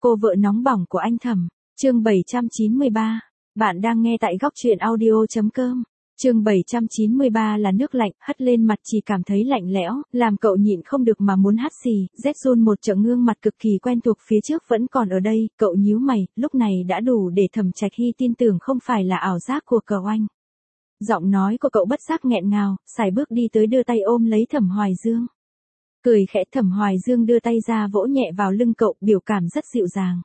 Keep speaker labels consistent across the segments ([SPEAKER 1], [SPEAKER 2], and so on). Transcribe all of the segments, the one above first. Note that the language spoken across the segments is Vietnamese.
[SPEAKER 1] Cô vợ nóng bỏng của anh Thẩm, chương 793. Bạn đang nghe tại góc truyện audio.com. Chương 793 là nước lạnh, hất lên mặt chỉ cảm thấy lạnh lẽo, làm cậu nhịn không được mà muốn hắt xì. Zhun một trận gương mặt cực kỳ quen thuộc phía trước vẫn còn ở đây, cậu nhíu mày, lúc này đã đủ để Thẩm Trạch Hy tin tưởng không phải là ảo giác của cậu anh. Giọng nói của cậu bất giác nghẹn ngào, sải bước đi tới đưa tay ôm lấy Thẩm Hoài Dương. Cười khẽ, Thẩm Hoài Dương đưa tay ra vỗ nhẹ vào lưng cậu, biểu cảm rất dịu dàng.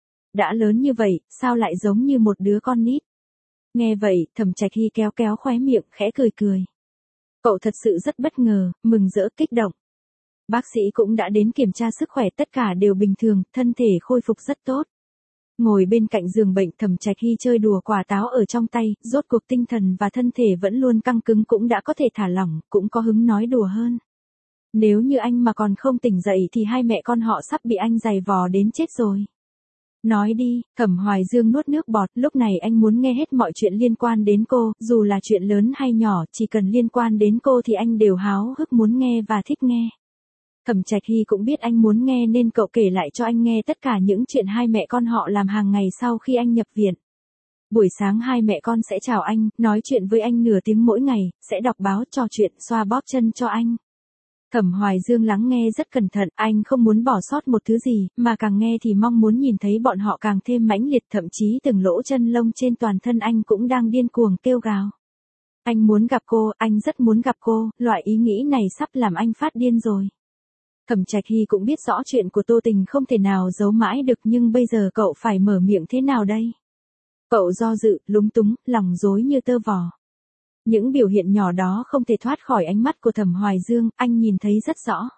[SPEAKER 1] Đã lớn như vậy, sao lại giống như một đứa con nít? Nghe vậy, Thẩm Trạch Hy kéo kéo khóe miệng, khẽ cười cười. Cậu thật sự rất bất ngờ, mừng rỡ, kích động. Bác sĩ cũng đã đến kiểm tra sức khỏe, tất cả đều bình thường, thân thể khôi phục rất tốt. Ngồi bên cạnh giường bệnh, Thẩm Trạch Hy chơi đùa quả táo ở trong tay, rốt cuộc tinh thần và thân thể vẫn luôn căng cứng cũng đã có thể thả lỏng, cũng có hứng nói đùa hơn. Nếu như anh mà còn không tỉnh dậy thì hai mẹ con họ sắp bị anh giày vò đến chết rồi. Nói đi, Thẩm Hoài Dương nuốt nước bọt, lúc này anh muốn nghe hết mọi chuyện liên quan đến cô, dù là chuyện lớn hay nhỏ, chỉ cần liên quan đến cô thì anh đều háo hức muốn nghe và thích nghe. Thẩm Trạch Hy cũng biết anh muốn nghe nên cậu kể lại cho anh nghe tất cả những chuyện hai mẹ con họ làm hàng ngày sau khi anh nhập viện. Buổi sáng hai mẹ con sẽ chào anh, nói chuyện với anh nửa tiếng mỗi ngày, sẽ đọc báo, trò chuyện, xoa bóp chân cho anh. Thẩm Hoài Dương lắng nghe rất cẩn thận, anh không muốn bỏ sót một thứ gì, mà càng nghe thì mong muốn nhìn thấy bọn họ càng thêm mãnh liệt, thậm chí từng lỗ chân lông trên toàn thân anh cũng đang điên cuồng kêu gào. Anh muốn gặp cô, anh rất muốn gặp cô, loại ý nghĩ này sắp làm anh phát điên rồi. Thẩm Trạch Hy cũng biết rõ chuyện của Tô Tình không thể nào giấu mãi được, nhưng bây giờ cậu phải mở miệng thế nào đây? Cậu do dự, lúng túng, lòng rối như tơ vò. Những biểu hiện nhỏ đó không thể thoát khỏi ánh mắt của Thẩm Hoài Dương, anh nhìn thấy rất rõ.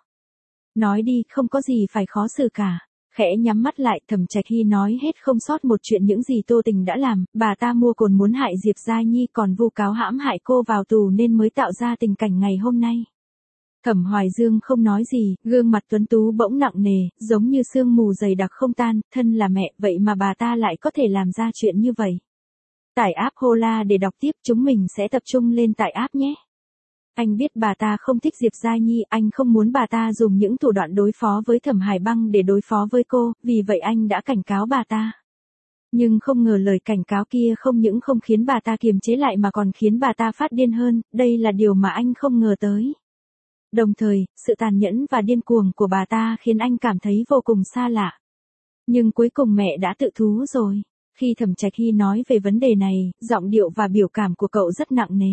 [SPEAKER 1] Nói đi, không có gì phải khó xử cả. Khẽ nhắm mắt lại, Thẩm Trạch Hy nói hết không sót một chuyện những gì Tô Tình đã làm, bà ta mua cồn muốn hại Diệp Gia Nhi, còn vu cáo hãm hại cô vào tù nên mới tạo ra tình cảnh ngày hôm nay. Thẩm Hoài Dương không nói gì, gương mặt tuấn tú bỗng nặng nề, giống như sương mù dày đặc không tan, thân là mẹ, vậy mà bà ta lại có thể làm ra chuyện như vậy. Tải app Hola để đọc tiếp, chúng mình sẽ tập trung lên tải app nhé. Anh biết bà ta không thích Diệp Gia Nhi, anh không muốn bà ta dùng những thủ đoạn đối phó với Thẩm Hải Băng để đối phó với cô, vì vậy anh đã cảnh cáo bà ta. Nhưng không ngờ lời cảnh cáo kia không những không khiến bà ta kiềm chế lại mà còn khiến bà ta phát điên hơn, đây là điều mà anh không ngờ tới. Đồng thời, sự tàn nhẫn và điên cuồng của bà ta khiến anh cảm thấy vô cùng xa lạ. Nhưng cuối cùng mẹ đã tự thú rồi. Khi Thẩm Trạch Hy nói về vấn đề này, giọng điệu và biểu cảm của cậu rất nặng nề.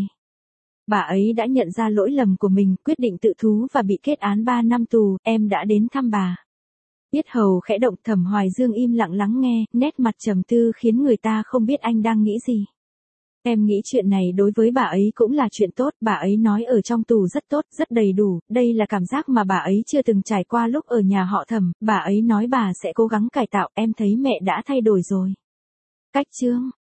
[SPEAKER 1] Bà ấy đã nhận ra lỗi lầm của mình, quyết định tự thú và bị kết án 3 năm tù, em đã đến thăm bà. Yết hầu khẽ động, Thẩm Hoài Dương im lặng lắng nghe, nét mặt trầm tư khiến người ta không biết anh đang nghĩ gì. Em nghĩ chuyện này đối với bà ấy cũng là chuyện tốt, bà ấy nói ở trong tù rất tốt, rất đầy đủ, đây là cảm giác mà bà ấy chưa từng trải qua lúc ở nhà họ Thẩm, bà ấy nói bà sẽ cố gắng cải tạo, em thấy mẹ đã thay đổi rồi. Cách chương,